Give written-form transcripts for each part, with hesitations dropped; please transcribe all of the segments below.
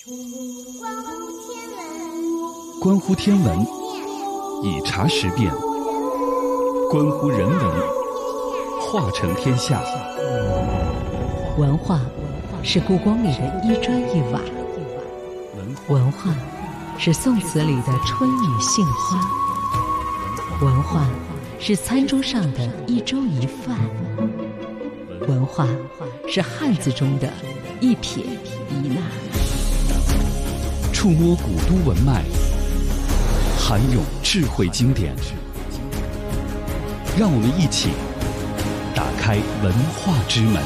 关乎天文，以茶识变；关乎人文，化成天下。 文化是故宫里的一砖一瓦，文化是宋词里的春雨杏花，文化是餐桌上的一粥一饭，文化是汉字中的一撇一捺。 触摸古都文脉，涵咏智慧经典，让我们一起打开文化之门。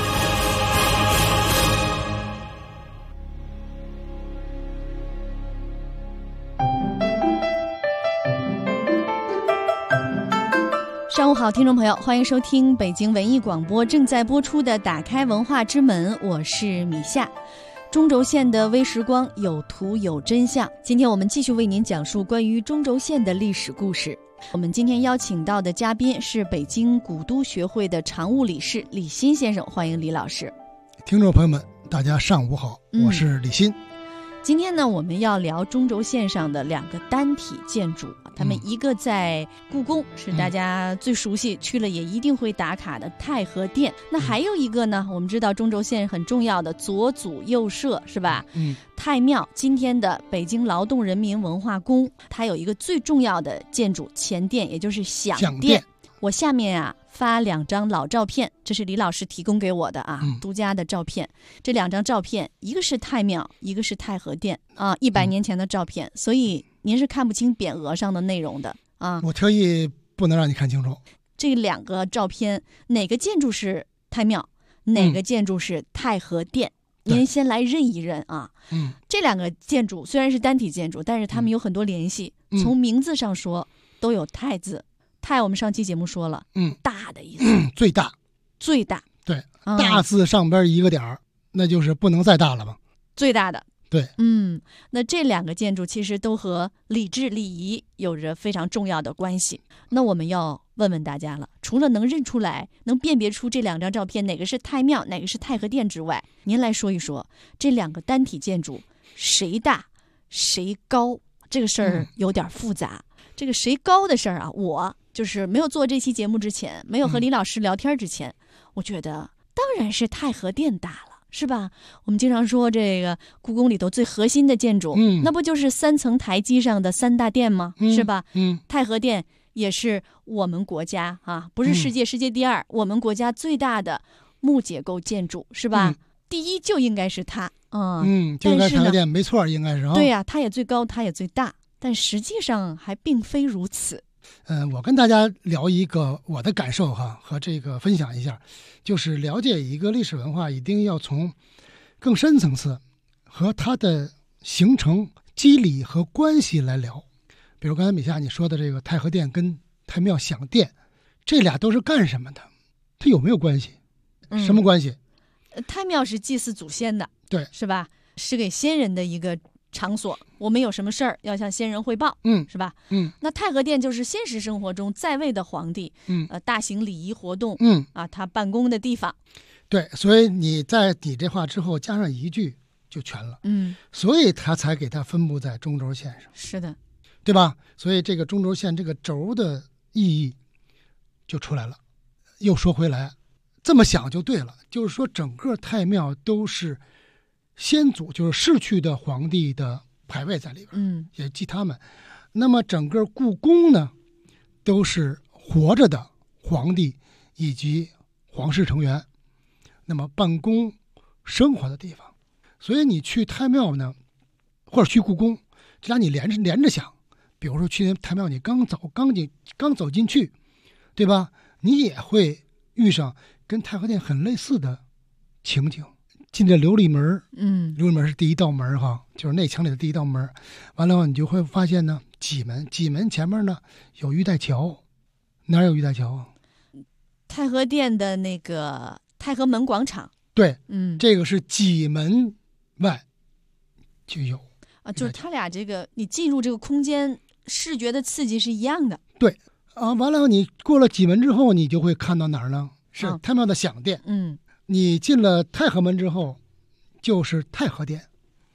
上午好，听众朋友，欢迎收听北京文艺广播正在播出的《打开文化之门》，我是米夏。中轴线的微时光，有图有真相。今天我们继续为您讲述关于中轴线的历史故事。我们今天邀请到的嘉宾是北京古都学会的常务理事李欣先生，欢迎李老师。 听众朋友们，大家上午好，我是李欣。 今天呢，我们要聊中轴线上的两个单体建筑，他们一个在故宫，是大家最熟悉，去了也一定会打卡的太和殿。那还有一个呢，我们知道中轴线很重要的左祖右社，是吧？太庙，今天的北京劳动人民文化宫，它有一个最重要的建筑前殿，也就是享殿。我下面发两张老照片，这是李老师提供给我的独家的照片。这两张照片，一个是太庙，一个是太和殿100年前的照片，所以您是看不清匾额上的内容的我特意不能让你看清楚。 这两个照片，哪个建筑是太庙，哪个建筑是太和殿？您先来认一认这两个建筑虽然是单体建筑，但是它们有很多联系。从名字上说，都有太字。太我们上期节目说了，大的意思， 最大， 最大， 对，大字上边一个点儿，那就是不能再大了吧？ 最大的， 对， 那这两个建筑其实都和礼制礼仪有着非常重要的关系。那我们要问问大家了，除了能认出来、能辨别出这两张照片哪个是太庙、哪个是太和殿之外，您来说一说这两个单体建筑谁大谁高？这个事儿有点复杂。这个谁高的事儿我就是没有做这期节目之前，没有和李老师聊天之前，我觉得当然是太和殿大了，是吧？我们经常说这个故宫里头最核心的建筑，那不就是3层台基上的3大殿吗？是吧？太和殿也是我们国家不是世界第2，我们国家最大的木结构建筑，是吧？第一就应该是它就应该太和殿，没错，应该是对呀，它也最高，它也最大，但实际上还并非如此。 我跟大家聊一个我的感受和这个分享一下，就是了解一个历史文化，一定要从更深层次和它的形成机理和关系来聊。比如刚才米夏你说的这个太和殿跟太庙享殿，这俩都是干什么的？它有没有关系？什么关系？ 太庙是祭祀祖先的， 对， 是吧？是给先人的一个场所，我们有什么事儿要向先人汇报，是吧？那太和殿就是现实生活中在位的皇帝，大型礼仪活动，他办公的地方。 对，所以你在你这话之后加上一句就全了，所以他才给它分布在中轴线上， 是的， 对吧？所以这个中轴线这个轴的意义就出来了。又说回来，这么想就对了，就是说整个太庙都是先祖，就是逝去的皇帝的牌位在里边，也记他们。那么整个故宫呢，都是活着的皇帝以及皇室成员，那么办公生活的地方。所以你去太庙呢，或者去故宫，这俩你连着想。比如说去太庙，你刚走进去，对吧？你也会遇上跟太和殿很类似的情景。进这琉璃门，琉璃门是第一道门就是内墙里的第一道门。完了后，你就会发现呢，戟门前面呢有玉带桥，哪有玉带桥太和殿的那个太和门广场， 对，这个是戟门外就有就是他俩这个你进入这个空间，视觉的刺激是一样的。 对完了你过了戟门之后，你就会看到哪儿呢？是太庙的享殿。你进了太和门之后，就是太和殿。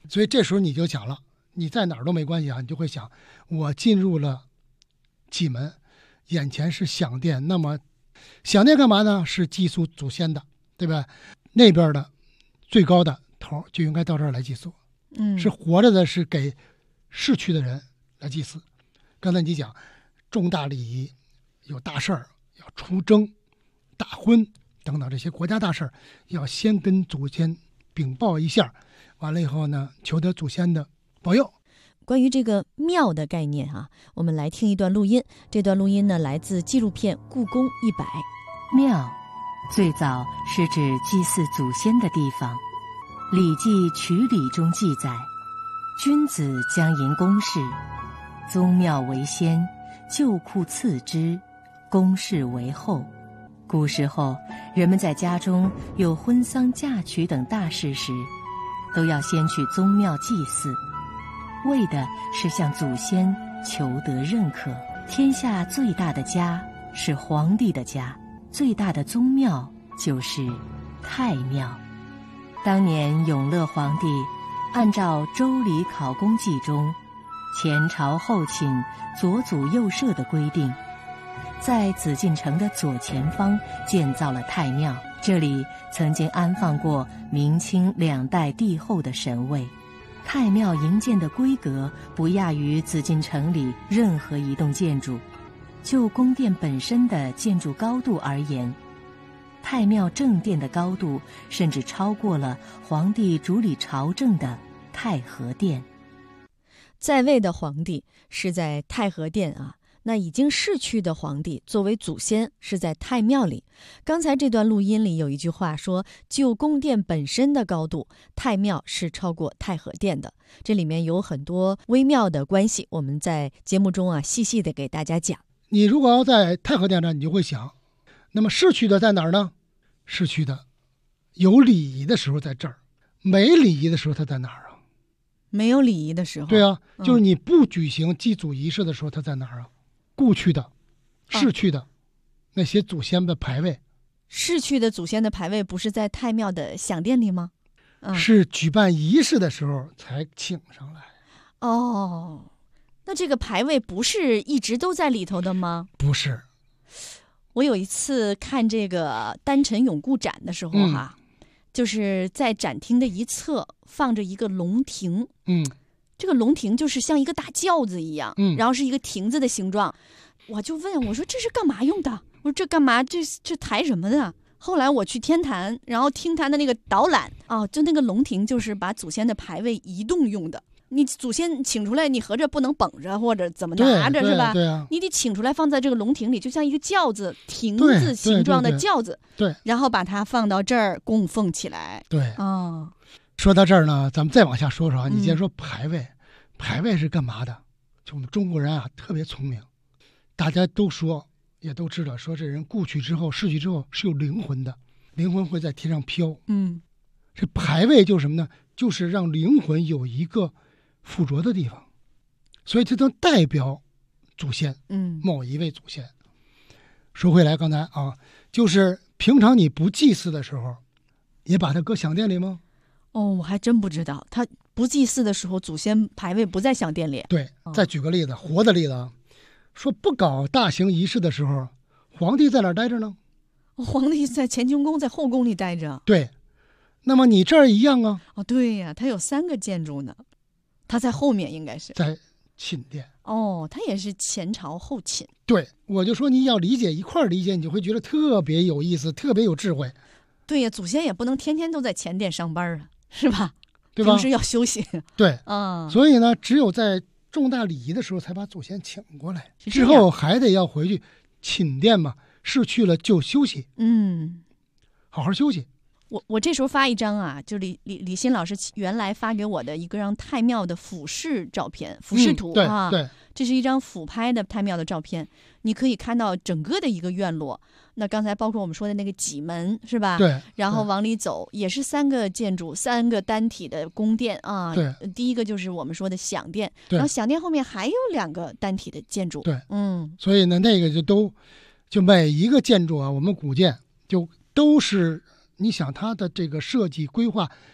所以这时候你就想了，你在哪儿都没关系啊，你就会想，我进入了蓟门，眼前是享殿，那么享殿干嘛呢？是祭祀祖先的，对吧？那边的最高的头就应该到这儿来祭祀，是活着的，是给逝去的人来祭祀。刚才你讲重大礼仪，有大事儿要出征、大婚等等这些国家大事儿，要先跟祖先禀报一下，完了以后呢，求得祖先的保佑。 关于这个庙的概念啊，我们来听一段录音。这段录音呢，来自纪录片《故宫100》。 庙最早是指祭祀祖先的地方，《礼记·曲礼》中记载，君子将迎公事，宗庙为先，旧库次之，公事为后。古时候，人们在家中有婚丧嫁娶等大事时，都要先去宗庙祭祀，为的是向祖先求得认可。天下最大的家是皇帝的家，最大的宗庙就是太庙。当年永乐皇帝按照《周礼考功记》中前朝后寝、左祖右社的规定，在紫禁城的左前方建造了太庙。这里曾经安放过明清2代帝后的神位。太庙营建的规格不亚于紫禁城里任何一栋建筑。就宫殿本身的建筑高度而言，太庙正殿的高度甚至超过了皇帝主理朝政的太和殿。 在位的皇帝是在太和殿啊，那已经逝去的皇帝作为祖先是在太庙里。刚才这段录音里有一句话说，就宫殿本身的高度，太庙是超过太和殿的。这里面有很多微妙的关系，我们在节目中啊细细的给大家讲。 你如果要在太和殿上，你就会想，那么逝去的在哪儿呢？逝去的有礼仪的时候在这儿，没礼仪的时候他在哪儿啊？ 没有礼仪的时候， 对啊，就是你不举行祭祖仪式的时候他在哪儿啊？故去的、逝去的那些祖先的牌位， 逝去的祖先的牌位不是在太庙的享殿里吗？ 是举办仪式的时候才请上来。 哦，那这个牌位不是一直都在里头的吗？ 不是。 我有一次看这个丹陈永固展的时候就是在展厅的一侧放着一个龙亭，这个龙亭就是像一个大轿子一样，然后是一个亭子的形状。我就问，我说这是干嘛用的？我说这干嘛？这抬什么的？后来我去天坛，然后听他的那个导览就那个龙亭就是把祖先的牌位移动用的。你祖先请出来，你合着不能绷着或者怎么拿着是吧？ 对啊， 你得请出来放在这个龙亭里，就像一个轿子亭子形状的轿子， 对， 然后把它放到这儿供奉起来。 对说到这儿呢，咱们再往下说说啊。你既然说牌位，牌位是干嘛的？就我们中国人啊特别聪明，大家都说也都知道，说这人故去之后、逝去之后是有灵魂的，灵魂会在天上飘。这牌位就是什么呢？就是让灵魂有一个附着的地方，所以这能代表祖先，某一位祖先。说回来，刚才就是平常你不祭祀的时候，也把它搁享殿里吗？ 我还真不知道，他不祭祀的时候，祖先牌位不在享殿里。 对，再举个例子，活的例子啊，说不搞大型仪式的时候，皇帝在哪儿待着呢？ 皇帝在乾清宫，在后宫里待着。 对，那么你这儿一样啊。 对呀，他有3个建筑呢。他在后面应该是在寝殿。 他也是前朝后寝。 对，我就说你要理解一块儿理解，你就会觉得特别有意思，特别有智慧。 对呀，祖先也不能天天都在前殿上班啊，是吧？ 对吧？ 平时要休息。 对所以呢，只有在重大礼仪的时候才把祖先请过来，之后还得要回去寝殿嘛，逝去了就休息，好好休息。 我这时候发一张啊，就李欣老师原来发给我的一个让太庙的俯视照片，俯视图对， 这是一张俯拍的太庙的照片，你可以看到整个的一个院落。那刚才包括我们说的那个戟门是吧？ 对， 然后往里走也是3个建筑，3个单体的宫殿啊。 对， 第一个就是我们说的享殿，然后享殿后面还有2个单体的建筑。 对，所以呢，那个就每一个建筑啊，我们古建就都是。你想它的这个设计规划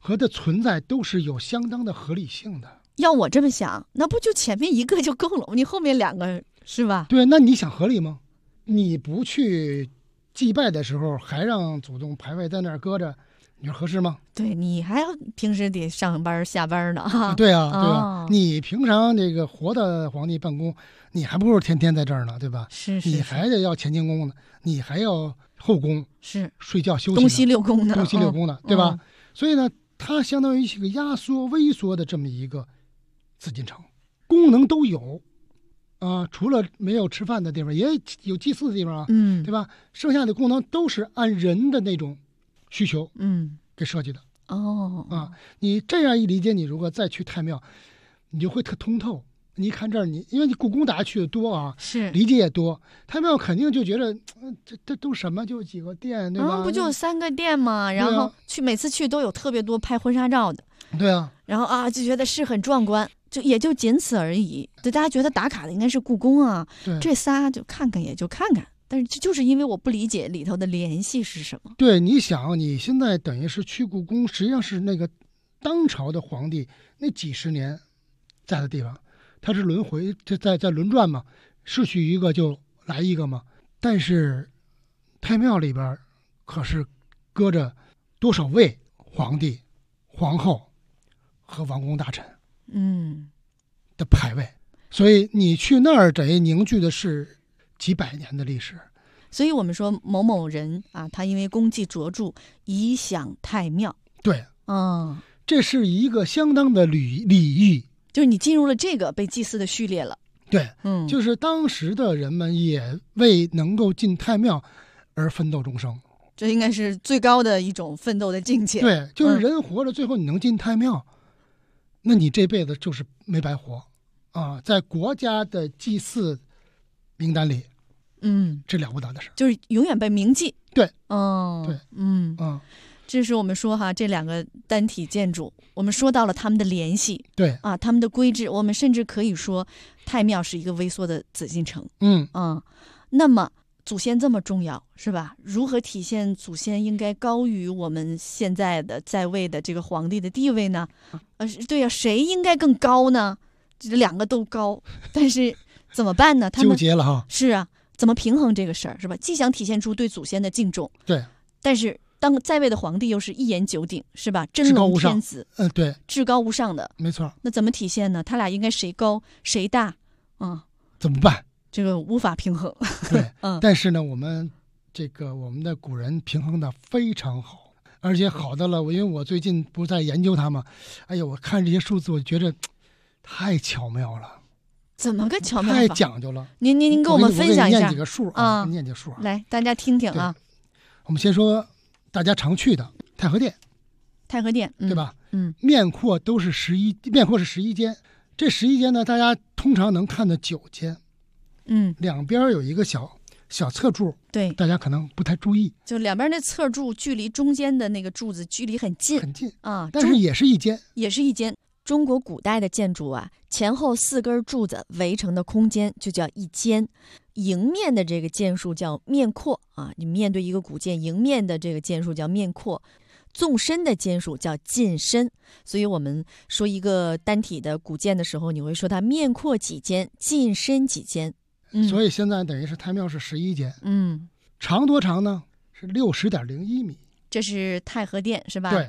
和的存在都是有相当的合理性的。 要我这么想，那不就前面一个就够了？你后面两个是吧？ 对，那你想合理吗？你不去祭拜的时候，还让祖宗牌位在那儿搁着，你说合适吗？ 对，你还要平时得上班下班呢哈。 对啊，对吧？ 哦你平常这个活的皇帝办公，你还不如天天在这儿呢，对吧？ 是你还得要乾清宫呢，你还要后宫是睡觉休息呢， 东西六宫的， 东西六宫的，对吧？ 嗯所以呢，它相当于是个压缩、微缩的这么一个紫禁城，功能都有啊、除了没有吃饭的地方，也有祭祀的地方啊， 嗯， 对吧？剩下的功能都是按人的那种需求嗯， 给设计的哦， 啊。你这样一理解，你如果再去太庙，你就会特通透。你一看这儿，因为你故宫大家去的多啊， 是， 理解也多，太庙肯定就觉得，这都什么，就几个殿，对吧？ 不就3个殿吗？然后每次去都有特别多拍婚纱照的， 对啊， 然后啊就觉得是很壮观，也就仅此而已。对，大家觉得打卡的应该是故宫啊， 对， 这仨就看看也就看看。但是就是因为我不理解里头的联系是什么。 对，你想，你现在等于是去故宫，实际上是那个当朝的皇帝那几十年在的地方，他是轮回，在轮转嘛，逝去一个就来一个嘛。但是太庙里边可是搁着多少位皇帝、皇后和王公大臣的牌位，所以你去那儿等于凝聚的是几百年的历史。 所以我们说某某人啊，他因为功绩卓著，以享太庙。 对， 这是一个相当的礼义， 就是你进入了这个被祭祀的序列了。 对，就是当时的人们也为能够进太庙而奋斗终生， 这应该是最高的一种奋斗的境界。 对，就是人活着，最后你能进太庙，那你这辈子就是没白活啊！在国家的祭祀名单里，这了不得的事， 就是永远被铭记。 对， 对，这是我们说哈，这两个单体建筑，我们说到了他们的联系， 对啊，他们的规制，我们甚至可以说太庙是一个微缩的紫禁城。那么祖先这么重要，是吧？如何体现祖先应该高于我们现在的在位的这个皇帝的地位呢？对呀，谁应该更高呢？这两个都高，但是怎么办呢？他们纠结了哈。 是啊，怎么平衡这个事儿，是吧？既想体现出对祖先的敬重， 对， 但是当在位的皇帝又是一言九鼎，是吧？真龙天子， 对， 至高无上的， 没错。 那怎么体现呢？他俩应该谁高谁大？ 怎么办？ 这个无法平衡。 对，但是呢，我们的古人平衡的非常好，而且好的了。因为我最近不是在研究它吗？哎呦，我看这些数字，我觉得太巧妙了。 怎么个巧妙法？ 太讲究了。 您跟我们分享一下。 念几个数啊，念几个数啊。 来，大家听听啊。 我们先说大家常去的太和殿。 太和殿， 对吧？面阔都是面阔是11间，这11间呢，大家通常能看到9间。两边有一个小侧柱， 对， 大家可能不太注意， 就两边那侧柱距离中间的那个柱子距离很近啊， 但是也是一间， 中国古代的建筑啊，前后4根柱子围成的空间就叫一间，迎面的这个间数叫面阔啊，你面对一个古建，迎面的这个间数叫面阔，纵深的间数叫近深。所以我们说一个单体的古建的时候，你会说它面阔几间，近深几间。 所以现在等于是太庙是11间，长多长呢？是60.01米， 这是太和殿是吧？ 对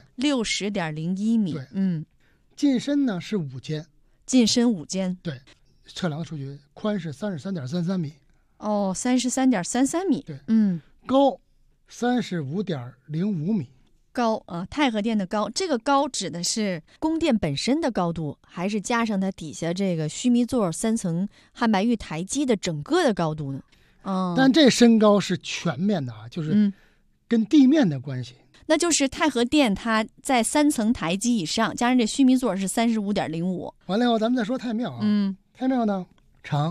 ，60.01米。 对，近深呢是5间， 近深5间。 对，测量的数据，宽是33.33米。 哦，33.33米。 对，高35.05米。 高啊，太和殿的高，这个高指的是宫殿本身的高度，还是加上它底下这个须弥座3层汉白玉台基的整个的高度呢？ 但这身高是全面的啊，就是跟地面的关系。 那就是太和殿它在3层台基以上，加上这须弥座是35.05。 完了以后，咱们再说太庙啊，太庙呢长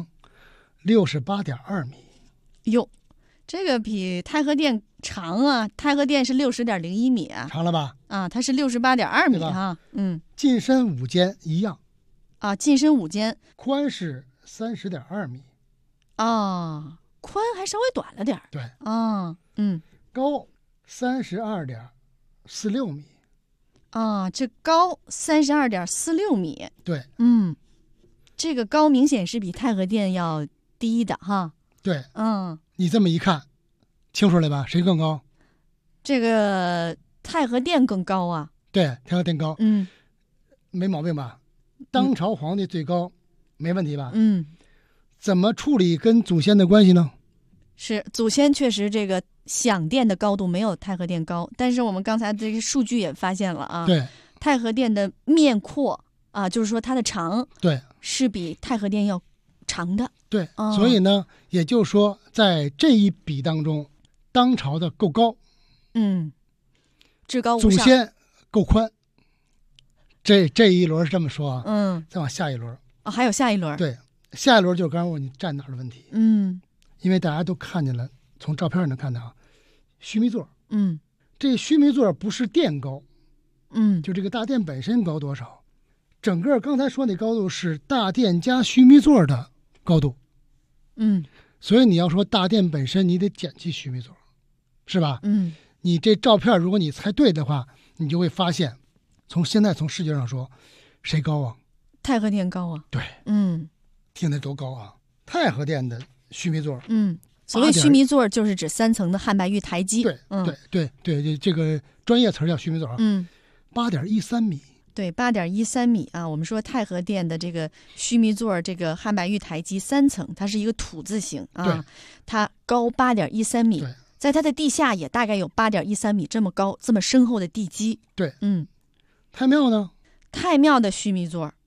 68.2米。 哟，这个比太和殿长啊！太和殿是60.01米啊， 长了吧？ 啊，它是68.2米哈。 近深5间一样啊，近深5间， 宽是30.2米啊，宽还稍微短了点。 对啊， 高32.46米啊，这高32.46米。 对， 这个高明显是比太和殿要低的哈。 对，你这么一看，清楚了吧？谁更高？ 这个太和殿更高啊。 对，太和殿高。没毛病吧？当朝皇帝最高，没问题吧？怎么处理跟祖先的关系呢？ 是祖先确实这个享殿的高度没有太和殿高，但是我们刚才这个数据也发现了啊。 对， 太和殿的面阔啊，就是说它的长， 对， 是比太和殿要长的。 对，所以呢，也就是说，在这一笔当中，当朝的够高， 至高无上， 祖先够宽。这一轮是这么说啊，再往下一轮还有下一轮。 对，下一轮就是刚刚问你站哪儿的问题。因为大家都看见了，从照片上能看到啊，须弥座。这须弥座不是殿高，就这个大殿本身高多少，整个刚才说那高度是大殿加须弥座的高度。所以你要说大殿本身，你得减去须弥座，是吧？你这照片如果你猜对的话，你就会发现，从视觉上说，谁高啊？ 太和殿高啊。 对，听得多高啊！太和殿的须弥座， 所谓须弥座就是指3层的汉白玉台基。 对，这个专业词叫须弥座啊。8.13米。 对，8.13米啊。我们说太和殿的这个须弥座，这个汉白玉台基3层，它是一个土字形啊，它高8.13米。 对， 在它的地下也大概有8.13米这么高、这么深厚的地基。 对，太庙呢？ 太庙的须弥座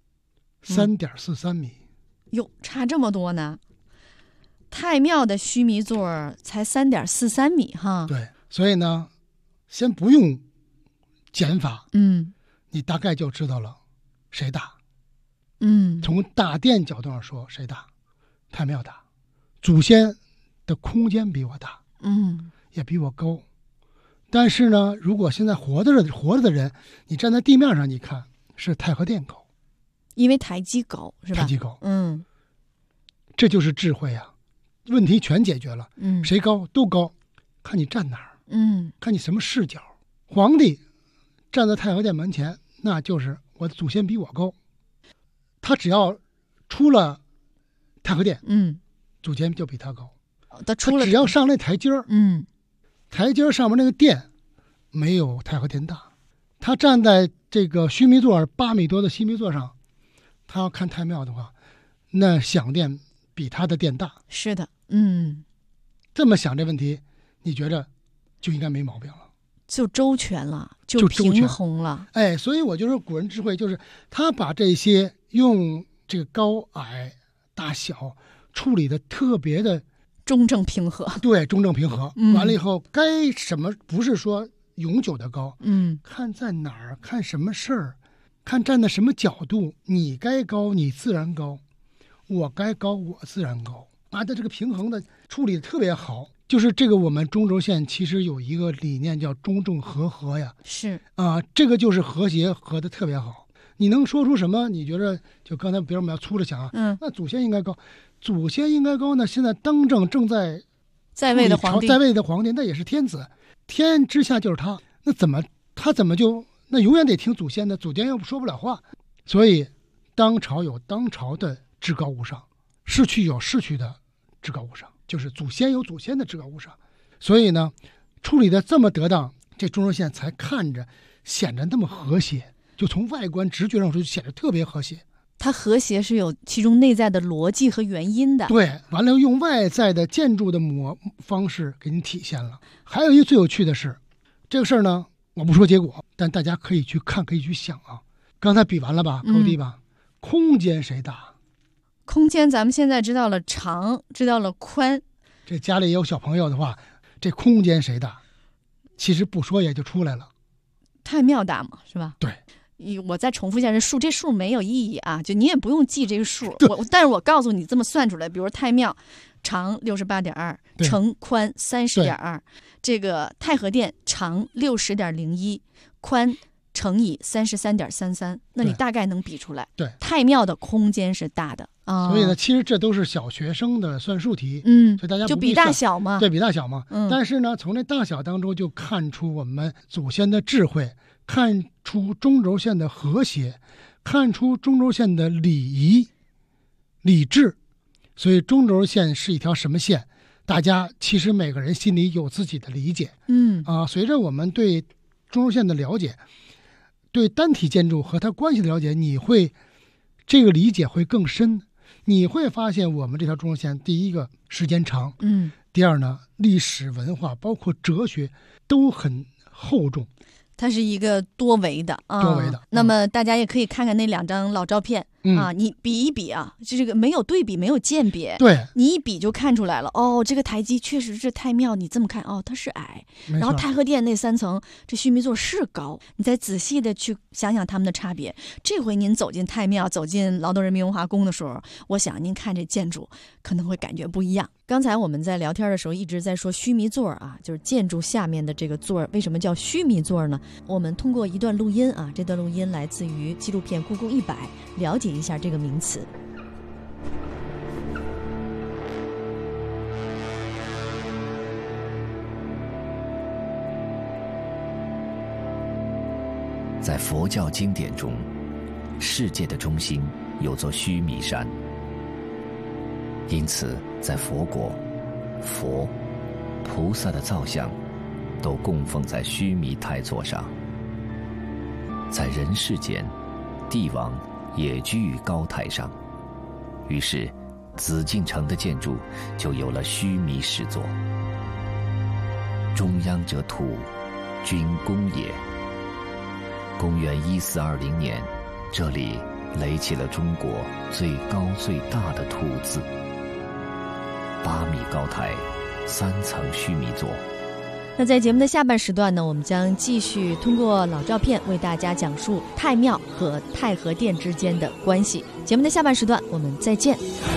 3.43米。 哟，差这么多呢？太庙的须弥座才3.43米哈。 对，所以呢，先不用减法，你大概就知道了谁大。从大殿角度上说，谁大？太庙大，祖先的空间比我大，也比我高。但是呢，如果现在活着的人，你站在地面上，你看是太和殿高， 因为台基高，是吧？ 台基高，这就是智慧啊！问题全解决了，谁高都高，看你站哪儿，看你什么视角。皇帝站在太和殿门前，那就是我的祖先比我高，他只要出了太和殿，祖先就比他高。他只要上那台阶儿，台阶上面那个殿没有太和殿大，他站在这个须弥座8米多的须弥座上，他要看太庙的话，那享殿比他的殿大。 是的， 这么想这问题，你觉着就应该没毛病了， 就周全了，就平衡了。 哎，所以我就说古人智慧就是他把这些用这个高矮大小处理的特别的中正平和。 对，中正平和。完了以后，该什么不是说永久的高，看在哪儿，看什么事儿，看站在什么角度，你该高你自然高，我该高我自然高啊！它这个平衡的处理的特别好。就是这个我们中轴线其实有一个理念叫中正和合呀， 是啊，这个就是和谐合的特别好。你能说出什么？你觉得就刚才比如我们要粗着想啊，那祖先应该高，祖先应该高呢？现在当政正在位的皇帝，那也是天子，天之下就是他，那他怎么就那永远得听祖先的？祖先又说不了话，所以当朝有当朝的至高无上，逝去有逝去的至高无上，就是祖先有祖先的至高无上。所以呢，处理的这么得当，这中轴线才看着显得那么和谐。就从外观直觉上说，就显得特别和谐。 它和谐是有其中内在的逻辑和原因的。 对，完了用外在的建筑的方式给你体现了。还有一个最有趣的是，这个事儿呢，我不说结果，但大家可以去看，可以去想啊。刚才比完了吧，高低吧，空间谁大？ 空间咱们现在知道了长，知道了宽。 这家里有小朋友的话，这空间谁大？其实不说也就出来了。 太庙大嘛，是吧？ 对。 我再重复一下这数没有意义啊，就你也不用记这个数。但是我告诉你这么算出来，比如太庙长68.2，乘宽30.2，这个太和殿长60.01，宽乘以33.33，那你大概能比出来。 对， 太庙的空间是大的啊。 所以呢，其实这都是小学生的算术题，所以大家就比大小嘛。 对，比大小嘛。但是呢，从这大小当中就看出我们祖先的智慧。 看出中轴线的和谐，看出中轴线的礼仪、理智。所以中轴线是一条什么线？大家其实每个人心里有自己的理解。随着我们对中轴线的了解，对单体建筑和它关系的了解，这个理解会更深。你会发现我们这条中轴线，第一个时间长，第二呢，历史文化包括哲学都很厚重。 它是一个多维的啊， 多维的。 那么大家也可以看看那2张老照片啊，你比一比啊，这个没有对比，没有鉴别， 对， 你一比就看出来了。哦，这个台基确实是太庙，你这么看，哦，它是矮。然后太和殿那3层，这须弥座是高。你再仔细的去想想它们的差别。这回您走进太庙，走进劳动人民文化宫的时候，我想您看这建筑可能会感觉不一样。刚才我们在聊天的时候一直在说须弥座啊，就是建筑下面的这个座，为什么叫须弥座呢？我们通过一段录音啊，这段录音来自于纪录片《故宫100》，了解一下这个名词。 在佛教经典中，世界的中心有座须弥山，因此在佛国，佛、菩萨的造像都供奉在须弥台座上。在人世间，帝王也居于高台上，于是紫禁城的建筑就有了须弥石座。中央者土，君宫也。公元1420年，这里垒起了中国最高最大的土字，8米高台，3层须弥座。 那在节目的下半时段呢，我们将继续通过老照片为大家讲述太庙和太和殿之间的关系。节目的下半时段，我们再见。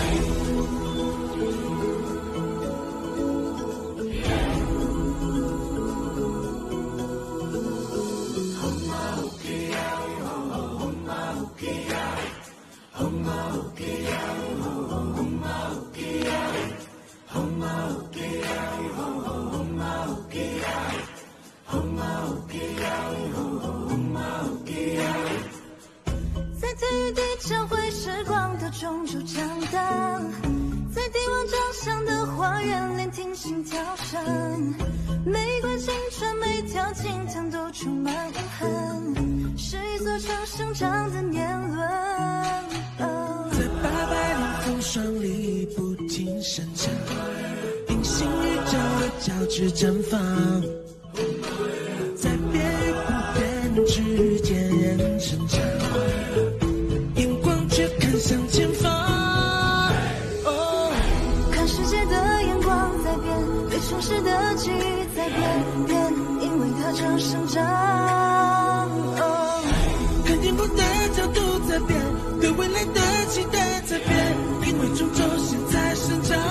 在体育地交汇时光的中轴长荡，在帝王长相的花园里听心跳声，每块青春每条青藤都充满无痕，是一座城生长的年轮。 在800年风霜里不停生长，平行宇宙的交织绽放，在变与不变之间人生长，眼光却看向前方。 看世界的眼光在变，对城市的记忆在变，因为它正生长。 看天空的角度在变，对未来的期待在变，因为中轴线在生长。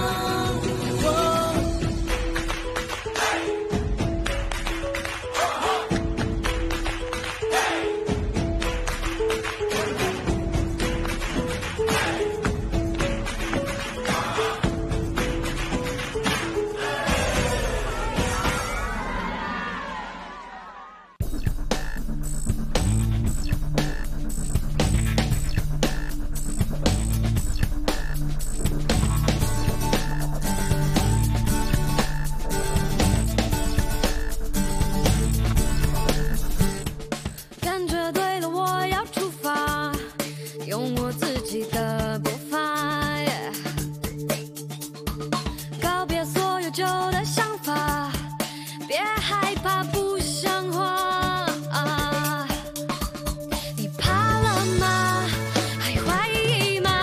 感觉对了，我要出发，用我自己的步伐，告别所有旧的想法，别害怕不像话。你怕了吗？还怀疑吗？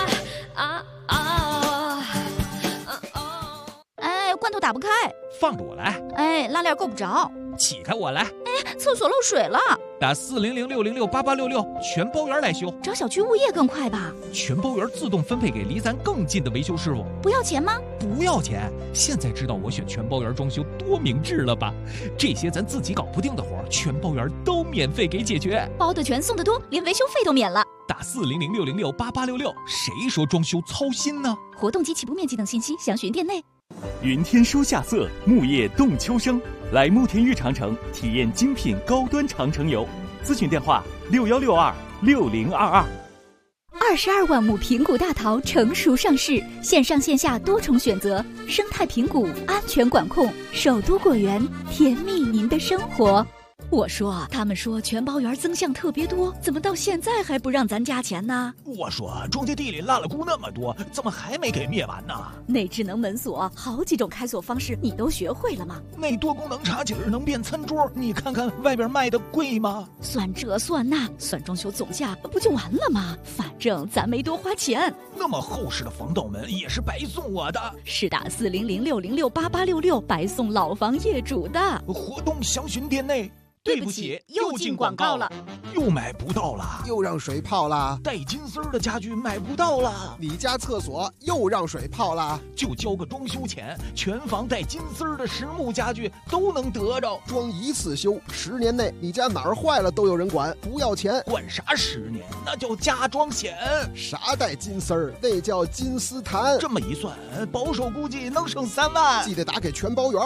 哎，罐头打不开， 放着我来。 哎，拉链够不着， 起开我来。 哎，厕所漏水了， 打400-606-8866，全包圆来修。 找小区物业更快吧？ 全包圆自动分配给离咱更近的维修师傅， 不要钱吗？ 不要钱。现在知道我选全包圆装修多明智了吧？这些咱自己搞不定的活，全包圆都免费给解决， 包的全送的多，连维修费都免了。 打400-606-8866，谁说装修操心呢？ 活动及起步面积等信息详询店内。 云天书夏色，木叶动秋声， 来慕田峪长城体验精品高端长城游，咨询电话61626022。 22万亩平谷大桃成熟上市，线上线下多重选择，生态平谷，安全管控，首都果园，甜蜜您的生活。我说，他们说全包园增项特别多，怎么到现在还不让咱加钱呢？ 我说，中介地里烂了菇那么多，怎么还没给灭完呢？ 那智能门锁好几种开锁方式，你都学会了吗？ 那多功能茶几能变餐桌，你看看外边卖的贵吗？ 算这算那，算装修总价不就完了吗？反正咱没多花钱。 那么厚实的防盗门也是白送我的， 是打4006068866白送老房业主的。 活动详询店内。 对不起，又进广告了， 又买不到了， 又让水泡了， 带金丝的家具买不到了， 你家厕所又让水泡了， 就交个装修钱，全房带金丝的实木家具都能得着， 装一次修，10年内你家哪儿坏了都有人管，不要钱。 管啥10年？那叫加装险。 啥带金丝儿？那叫金丝檀。 这么一算，保守估计能省3万。 记得打给全包园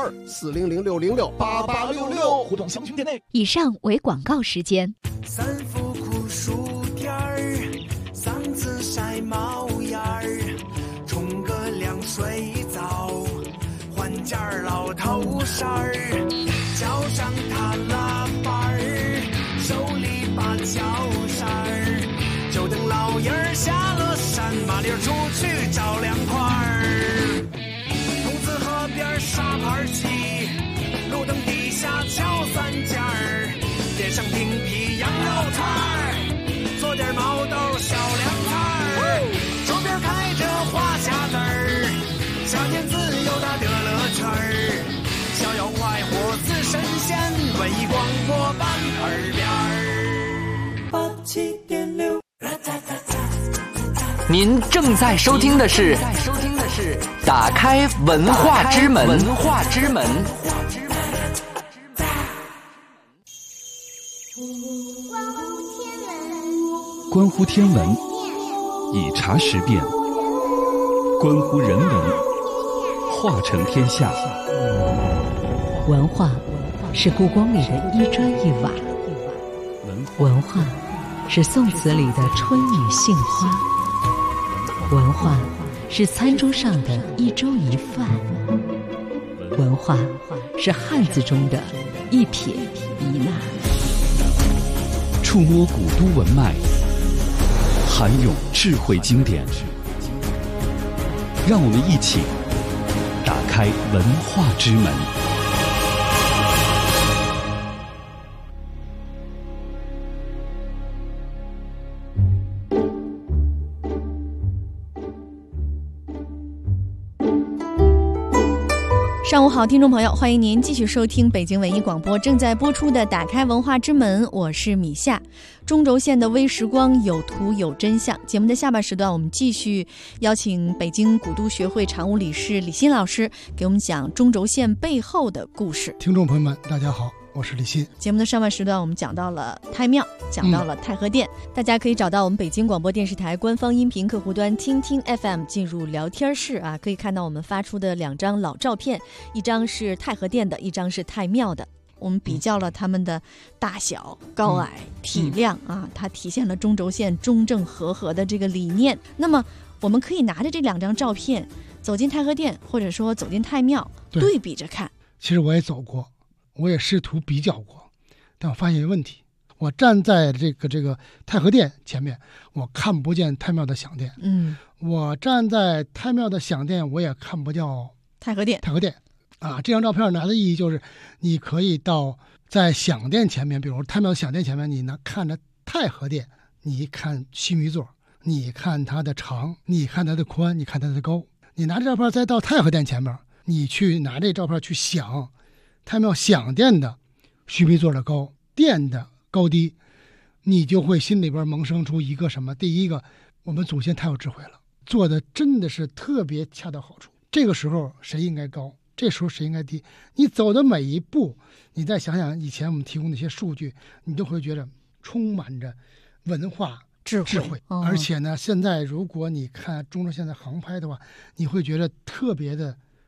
，4006068866， 活动详询店内。 以上为广告时间。 3伏酷暑天儿，嗓子晒冒烟儿，冲个凉水澡，换件老头衫儿，脚上踏拉板儿，手里把脚扇儿，就等老爷儿下了山，麻溜出去找凉快儿。筒子河边沙盘棋，路灯底下敲3件儿，点上冰皮羊肉串儿，做点毛豆小凉菜儿，桌边开着花匣子儿，夏天自由的乐乐圈儿，逍遥快活似神仙，文艺广播伴耳边儿。87.6， 您正在收听的是打开文化之门。 关乎天文，以茶识变；关乎人文，化成天下。 文化是故宫里的一砖一瓦，文化是宋词里的春雨杏花，文化是餐桌上的一粥一饭，文化是汉字中的一撇一捺。 触摸古都文脉，涵咏智慧经典，让我们一起打开文化之门。 上午好，听众朋友，欢迎您继续收听北京文艺广播正在播出的《打开文化之门》，我是米夏。中轴线的微时光，有图有真相。节目的下半时段，我们继续邀请北京古都学会常务理事李欣老师给我们讲中轴线背后的故事。 听众朋友们，大家好，我是李欣。 节目的上半时段，我们讲到了太庙，讲到了太和殿，大家可以找到我们北京广播电视台官方音频客户端听听 FM， 进入聊天室啊，可以看到我们发出的2张老照片，一张是太和殿的，一张是太庙的。我们比较了它们的大小、高矮、体量啊，它体现了中轴线中正和合的这个理念。那么我们可以拿着这2张照片走进太和殿，或者说走进太庙，对比着看。 其实我也走过，我也试图比较过，但我发现一个问题，我站在这个太和殿前面，我看不见太庙的享殿。我站在太庙的享殿，我也看不见太和殿。 啊，这张照片拿的意义就是，你可以到在享殿前面，比如太庙的享殿前面，你呢看着太和殿，你看须弥座，你看它的长，你看它的宽，你看它的高。你拿着照片再到太和殿前面，你去拿这照片去想太庙享殿的须弥座的高，殿的高低，你就会心里边萌生出一个什么？第一个，我们祖先太有智慧了，做的真的是特别恰到好处。这个时候谁应该高？这时候谁应该低？你走的每一步，你再想想以前我们提供的一些数据，你就会觉得充满着文化智慧。而且呢，现在如果你看中轴线的航拍的话，你会觉得特别的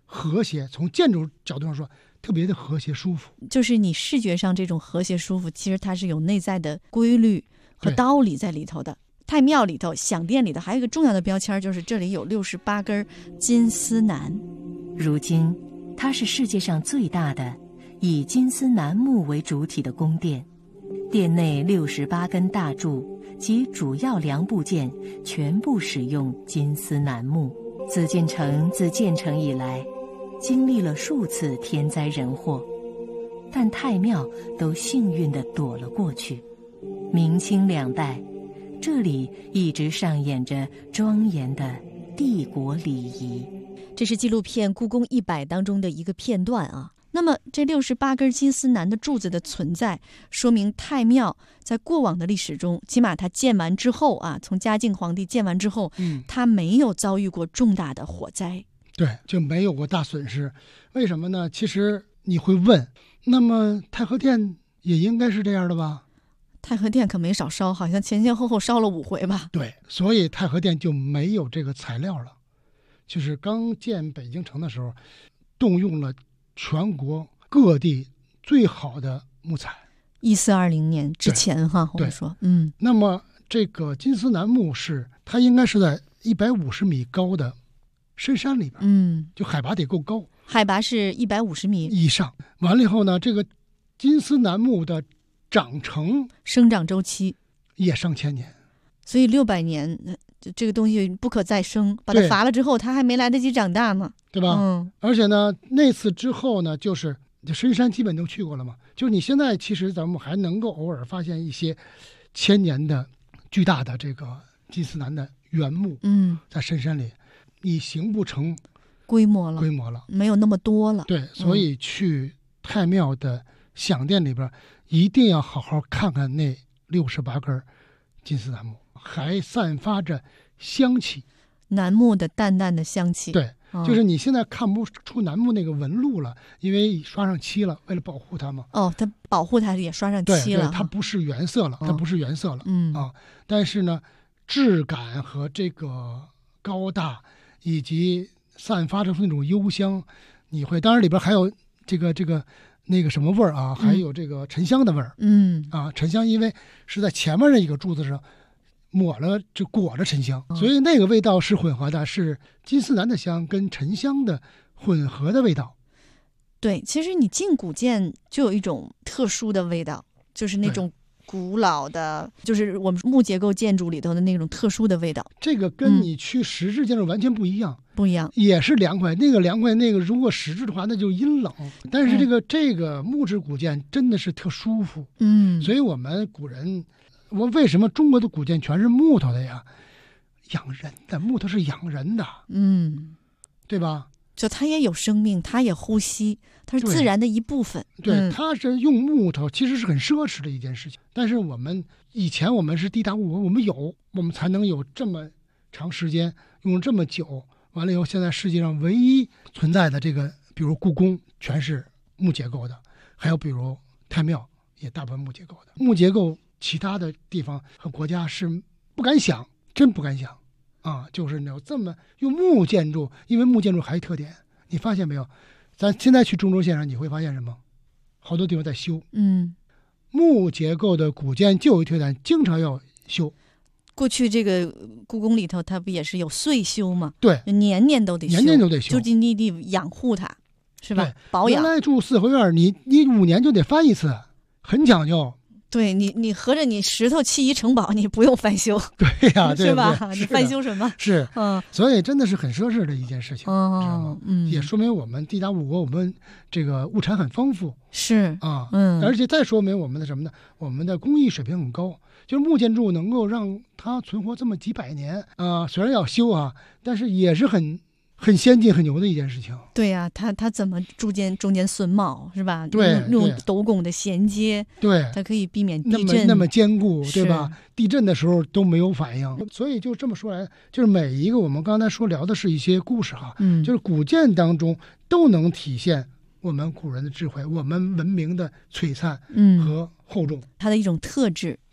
和谐，从建筑角度上说，特别的和谐舒服。 就是你视觉上这种和谐舒服，其实它是有内在的规律和道理在里头的。太庙里头、享殿里头还有一个重要的标签，就是这里有68根金丝楠。 如今，它是世界上最大的以金丝楠木为主体的宫殿。殿内68根大柱及主要梁部件全部使用金丝楠木。紫禁城自建成以来，经历了数次天灾人祸，但太庙都幸运地躲了过去。明清两代，这里一直上演着庄严的帝国礼仪。 这是纪录片《故宫100》当中的一个片段啊。那么这68根金丝楠的柱子的存在，说明太庙在过往的历史中，起码它建完之后啊，从嘉靖皇帝建完之后，它没有遭遇过重大的火灾。 对，就没有过大损失。为什么呢？其实你会问，那么太和殿也应该是这样的吧？ 太和殿可没少烧，好像前前后后烧了5回吧。 对，所以太和殿就没有这个材料了。就是刚建北京城的时候，动用了全国各地最好的木材。 1420年之前哈，我们说， 那么这个金丝楠木它应该是在150米高的深山里边，就海拔得够高， 海拔是150米以上。完了以后呢，这个金丝楠木的生长周期也上千年， 所以600年这个东西不可再生，把它伐了之后，它还没来得及长大呢， 对吧？而且呢，那次之后呢，就是深山基本都去过了嘛。就是你现在其实咱们还能够偶尔发现一些千年的巨大的这个金丝楠的原木，在深山里，已形不成规模了， 没有那么多了。 对，所以去太庙的享殿里边，一定要好好看看那68根金丝楠木，还散发着香气， 楠木的淡淡的香气。 对，就是你现在看不出楠木那个纹路了，因为刷上漆了，为了保护它嘛。 它保护它也刷上漆了， 对，它不是原色了，但是呢，质感和这个高大以及散发着那种幽香，你会，当然里边还有这个那个什么味儿啊，还有这个沉香的味儿。沉香因为是在前面的一个柱子上抹了，就裹着沉香，所以那个味道是混合的，是金丝楠的香跟沉香的混合的味道。 对，其实你进古建就有一种特殊的味道，就是那种古老的，就是我们木结构建筑里头的那种特殊的味道。 这个跟你去石质建筑完全不一样，也是凉快。那个凉快，那个如果石质的话，那就阴冷。但是这个木质古建真的是特舒服。所以我们古人，为什么中国的古建全是木头的呀？养人的，木头是养人的，对吧？ 就它也有生命，它也呼吸，它是自然的一部分。 对，它是用木头，其实是很奢侈的一件事情。但是以前我们是地大物博，我们才能有这么长时间，用这么久。完了以后，现在世界上唯一存在的这个，比如故宫全是木结构的，还有比如太庙也大部分木结构的。木结构其他的地方和国家是不敢想，真不敢想。就是有这么用木建筑，因为木建筑还有特点，你发现没有？咱现在去中轴线上，你会发现什么？好多地方在修。木结构的古建就有一特点，经常要修。 过去这个故宫里头，它不也是有岁修吗？ 对， 年年都得修，就近地养护它，是吧？保养。 原来住四合院，你5年就得翻一次，很讲究。 对你合着你石头砌一城堡，你不用翻修。 对呀， 是吧？你翻修什么？ 是，所以真的是很奢侈的一件事情，知道吗？也说明我们地大物博，我们这个物产很丰富。 是而且再说明我们的什么呢？我们的工艺水平很高，就是木建筑能够让它存活这么几百年虽然要修但是也是很先进、很牛的一件事情。 对呀，它怎么中间榫卯是吧？ 对， 用斗拱的衔接， 对， 它可以避免地震， 那么坚固，对吧？地震的时候都没有反应。所以就这么说来，就是每一个我们刚才聊的是一些故事就是古建当中都能体现我们古人的智慧，我们文明的璀璨和厚重， 它的一种特质。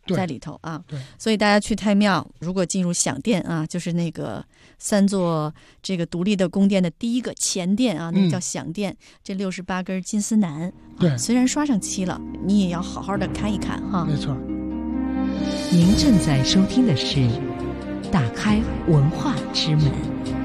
在里头啊。 对， 所以大家去太庙，如果进入享殿啊，就是那个3座这个独立的宫殿的第一个前殿啊，那个叫享殿。这68根金丝楠， 对， 虽然刷上漆了，你也要好好的看一看哈。 没错。 您正在收听的是《打开文化之门》。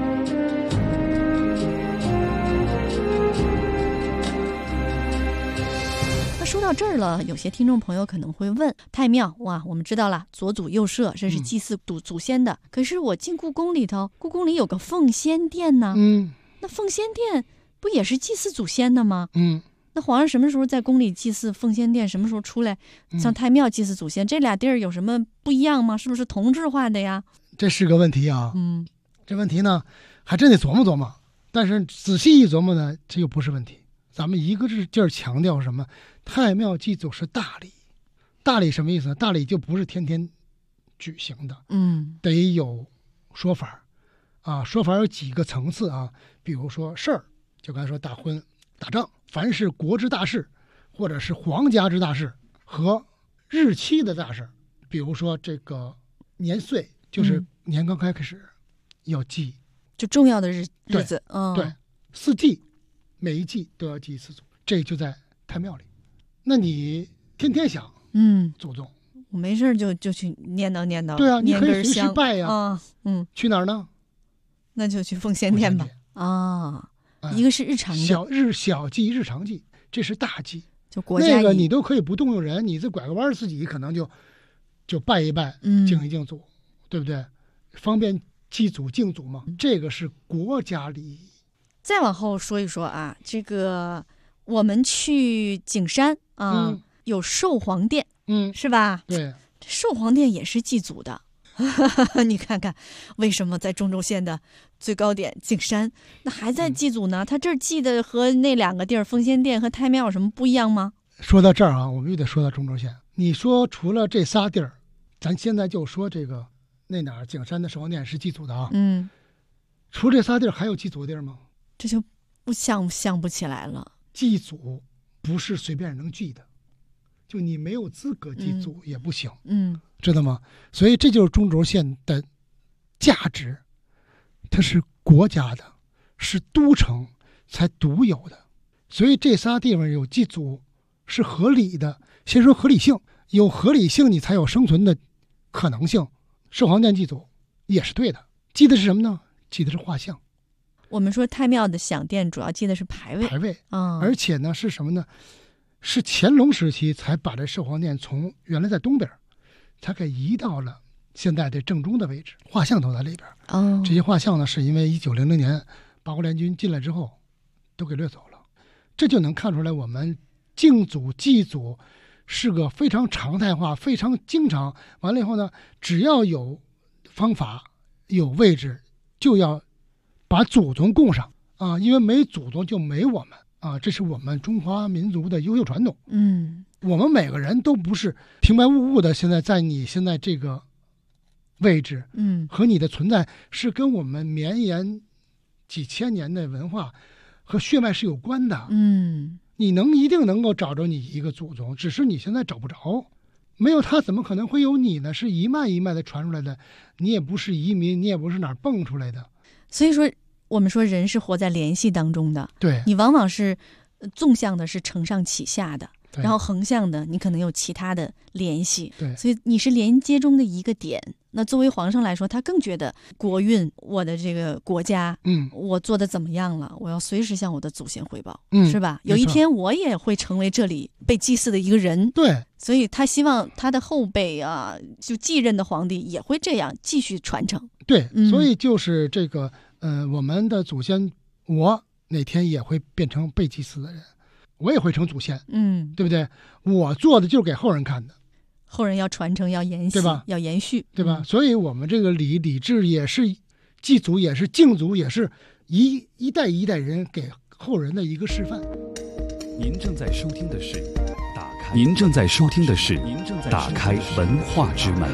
说到这儿了，有些听众朋友可能会问：太庙哇，我们知道了，左祖右社，这是祭祀祖先的。可是我进故宫里头，故宫里有个奉先殿呢。那奉先殿不也是祭祀祖先的吗？那皇上什么时候在宫里祭祀，奉先殿什么时候出来上太庙祭祀祖先？这俩地儿有什么不一样吗？是不是同质化的呀？ 这是个问题啊。这问题呢，还真得琢磨琢磨。但是仔细一琢磨呢，这又不是问题。咱们一个劲儿强调什么？太庙祭祖是大礼，大礼什么意思呢？大礼就不是天天举行的，得有说法啊。说法有几个层次啊，比如说事儿，就刚才说大婚、打仗，凡是国之大事，或者是皇家之大事和日期的大事，比如说这个年岁，就是年刚开始要祭， 就重要的日子， 对，4季每一季都要祭一次祖，这就在太庙里。那你天天想祖宗， 我没事就去念叨念叨。 对啊，你可以随时香拜呀。去哪儿呢？ 那就去奉先殿吧。一个是日常的小祭、日常祭，这是大祭， 就国家那个你都可以不动用人，你这拐个弯自己可能就拜一拜，敬一敬祖，对不对？方便祭祖敬祖嘛。这个是国家礼仪。 再往后说一说啊，这个我们去景山啊，有寿皇殿，是吧？ 对， 寿皇殿也是祭祖的。你看看，为什么在中轴线的最高点景山，那还在祭祖呢？他这儿祭的和那2个地儿，奉先殿和太庙有什么不一样吗？ 说到这儿啊，我们又得说到中轴线。你说除了这仨地儿，咱现在就说这个那哪儿景山的寿皇殿是祭祖的啊。除了这仨地儿，还有祭祖的地儿吗？ 这就想不起来了。 祭祖不是随便能祭的，就你没有资格祭祖也不行，知道吗？所以这就是中轴线的价值，它是国家的，是都城才独有的。所以这仨地方有祭祖是合理的。先说合理性，有合理性你才有生存的可能性。寿皇殿祭祖也是对的，祭的是什么呢？祭的是画像。 我们说太庙的享殿主要祭的是牌位， 而且呢是什么呢？是乾隆时期才把这寿皇殿从原来在东边，才给移到了现在的正中的位置，画像都在里边。这些画像呢，是因为1900年八国联军进来之后，都给掠走了。这就能看出来，我们敬祖祭祖是个非常常态化、非常经常。完了以后呢，只要有方法、有位置，就要把祖宗供上啊，因为没祖宗就没我们啊，这是我们中华民族的优秀传统。我们每个人都不是平白无故的，现在在你现在这个位置，和你的存在是跟我们绵延几千年的文化和血脉是有关的。你一定能够找着你一个祖宗，只是你现在找不着。没有他怎么可能会有你呢？是一脉一脉的传出来的，你也不是移民，你也不是哪儿蹦出来的。 所以说我们说人是活在联系当中的， 对， 你往往是纵向的是承上启下的，然后横向的你可能有其他的联系， 对， 所以你是连接中的一个点。那作为皇上来说，他更觉得国运，我的这个国家，我做的怎么样了？我要随时向我的祖先汇报，是吧？有一天我也会成为这里被祭祀的一个人， 对， 所以他希望他的后辈啊，就继任的皇帝也会这样继续传承。 对，所以就是这个，我们的祖先，我哪天也会变成被祭祀的人，我也会成祖先，对不对？我做的就是给后人看的。 后人要传承，要沿袭， 对吧？ 要延续， 对吧？所以我们这个礼制也是祭祖，也是敬祖，也是一代一代人给后人的一个示范。 您正在收听的是打开文化之门。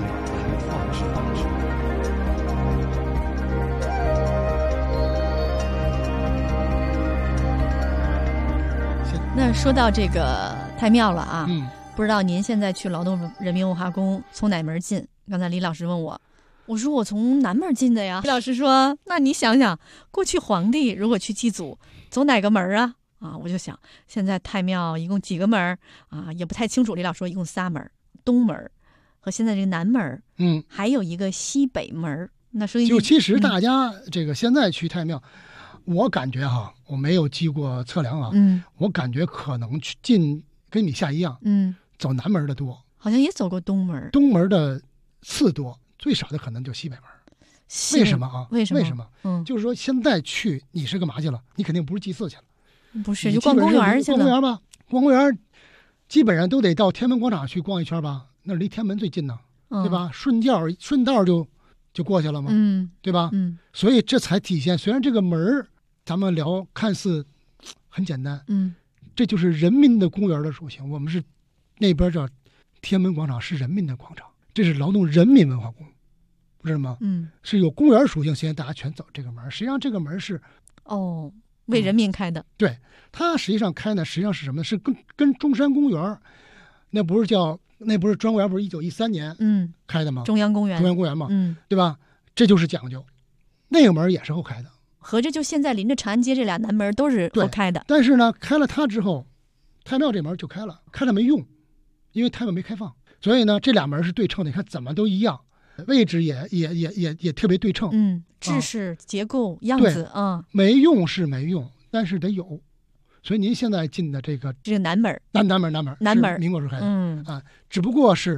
那说到这个太庙了啊， 不知道您现在去劳动人民文化宫从哪门进？刚才李老师问我，我说我从南门进的呀。李老师说，那你想想，过去皇帝如果去祭祖，走哪个门啊？啊，我就想，现在太庙一共几个门啊？也不太清楚。李老师说一共3门，东门和现在这个南门，还有一个西北门。那所以就其实大家这个现在去太庙，我感觉哈，我没有记过测量啊，我感觉可能去进跟米夏一样，走南门的多， 好像也走过东门， 东门的次多，最少的可能就西北门。为什么啊？ 为什么？ 就是说现在去你是干嘛去了？你肯定不是祭祀去了， 不是就逛公园去了。 逛公园吧，逛公园基本上都得到天安门广场去逛一圈吧，那离天安门最近呢，对吧？顺道就过去了嘛，对吧？所以这才体现，虽然这个门咱们聊看似很简单，这就是人民的公园的属性。我们是那边叫天安门广场是人民的广场，这是劳动人民文化宫，不知道吗？是有公园属性，现在大家全走这个门。实际上这个门是为人民开的。 对，它实际上开呢，实际上是什么呢？是跟中山公园那不是专公园，不是1913年开的吗？ 中央公园嘛，对吧？这就是讲究，那个门也是后开的。 合着就现在临着长安街这俩南门都是后开的。 但是呢，开了它之后，太庙这门就开了，开了没用，因为太庙没开放，所以呢，这俩门是对称的。你看怎么都一样，位置也特别对称。 制式、结构、样子啊， 没用是没用，但是得有。所以您现在进的这个南门， 南门，民国时候开的，只不过是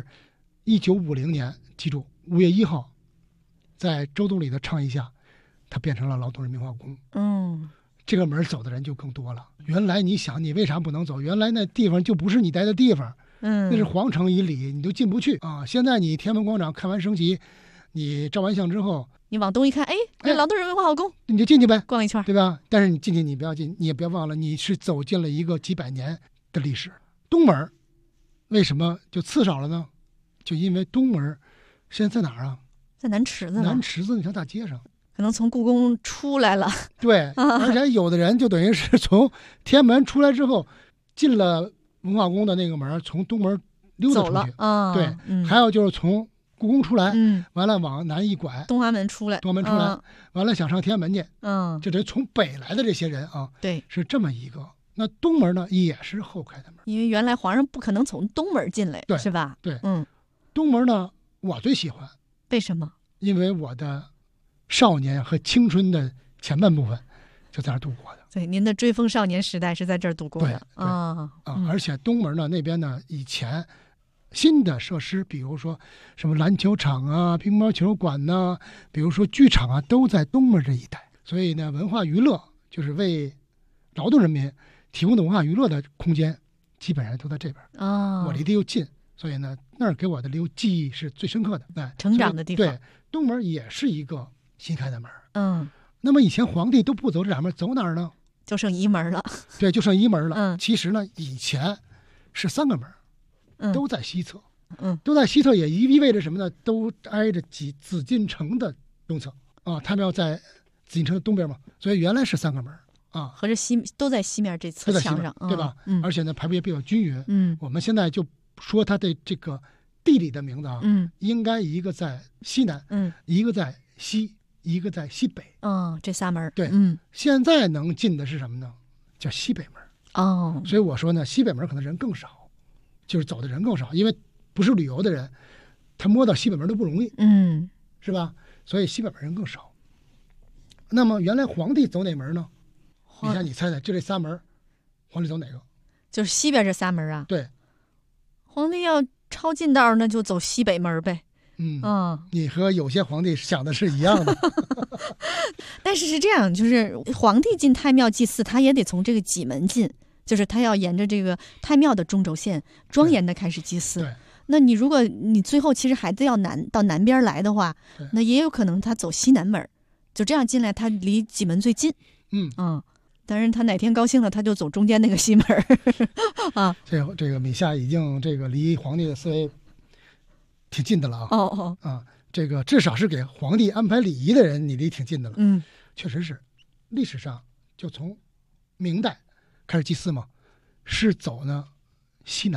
1950年，记住5月1号，在周总理的倡议下，它变成了劳动人民文化宫。这个门走的人就更多了。原来你想，你为啥不能走？原来那地方就不是你待的地方，那是皇城以里，你都进不去啊。现在你天安门广场看完升旗，你照完相之后， 你往东一看，劳动人民文化宫， 你就进去呗， 逛一圈， 对吧？但是你进去，你不要进，你也不要忘了，你是走进了一个几百年的历史。东门为什么就次少了呢？就因为东门现在在哪儿啊？ 在南池子。 南池子那条大街上， 可能从故宫出来了。 对，而且有的人就等于是从天安门出来之后，进了文化宫的那个门，从东门溜达出去。 走了对，还有就是从故宫出来，完了往南一拐， 东华门出来， 完了想上天安门去，这得从北来的这些人啊， 对， 是这么一个。那东门呢，也是后开的门， 因为原来皇上不可能从东门进来， 对， 是吧？ 对，东门呢，我最喜欢， 为什么？ 因为我的少年和青春的前半部分就在这儿度过的。 对，您的追风少年时代是在这儿度过的而且东门呢那边呢，以前新的设施，比如说什么篮球场啊、乒乓球馆呐、比如说剧场啊，都在东门这一带。所以呢，文化娱乐就是为劳动人民提供的文化娱乐的空间，基本上都在这边。我离得又近，所以呢，那儿给我的记忆是最深刻的。 成长的地方。 对，东门也是一个新开的门。那么以前皇帝都不走这俩门，走哪儿呢？ 就剩一门了。 对，就剩一门了。其实呢，以前是3个门，都在西侧。都在西侧也意味着什么呢？都挨着紫禁城的东侧啊。他们要在紫禁城的东边嘛，所以原来是3个门啊。 合着都在西面这侧墙上， 对吧？而且呢，排布也比较均匀。我们现在就说它的这个地理的名字啊，应该一个在西南，一个在西，一个在西北。 这3门。 对，现在能进的是什么呢？叫西北门。所以我说呢，西北门可能人更少，就是走的人更少，因为不是旅游的人，他摸到西北门都不容易，是吧？所以西北门人更少。那么原来皇帝走哪门呢？你看，你猜猜，就这3门，皇帝走哪个？ 就是西边这3门啊。 对， 皇帝要抄近道，那就走西北门呗。 你和有些皇帝想的是一样的。 但是是这样，就是皇帝进太庙祭祀，他也得从这个几门进，就是他要沿着这个太庙的中轴线庄严的开始祭祀。 对， 那你如果你最后其实孩子要到南边来的话，那也有可能他走西南门，就这样进来，他离几门最近。但是他哪天高兴了，他就走中间那个西门啊。 这个米夏已经这个离皇帝的思维挺近的了啊。这个至少是给皇帝安排礼仪的人，你离挺近的了。确实是，历史上就从明代开始祭祀嘛，是走呢西南门。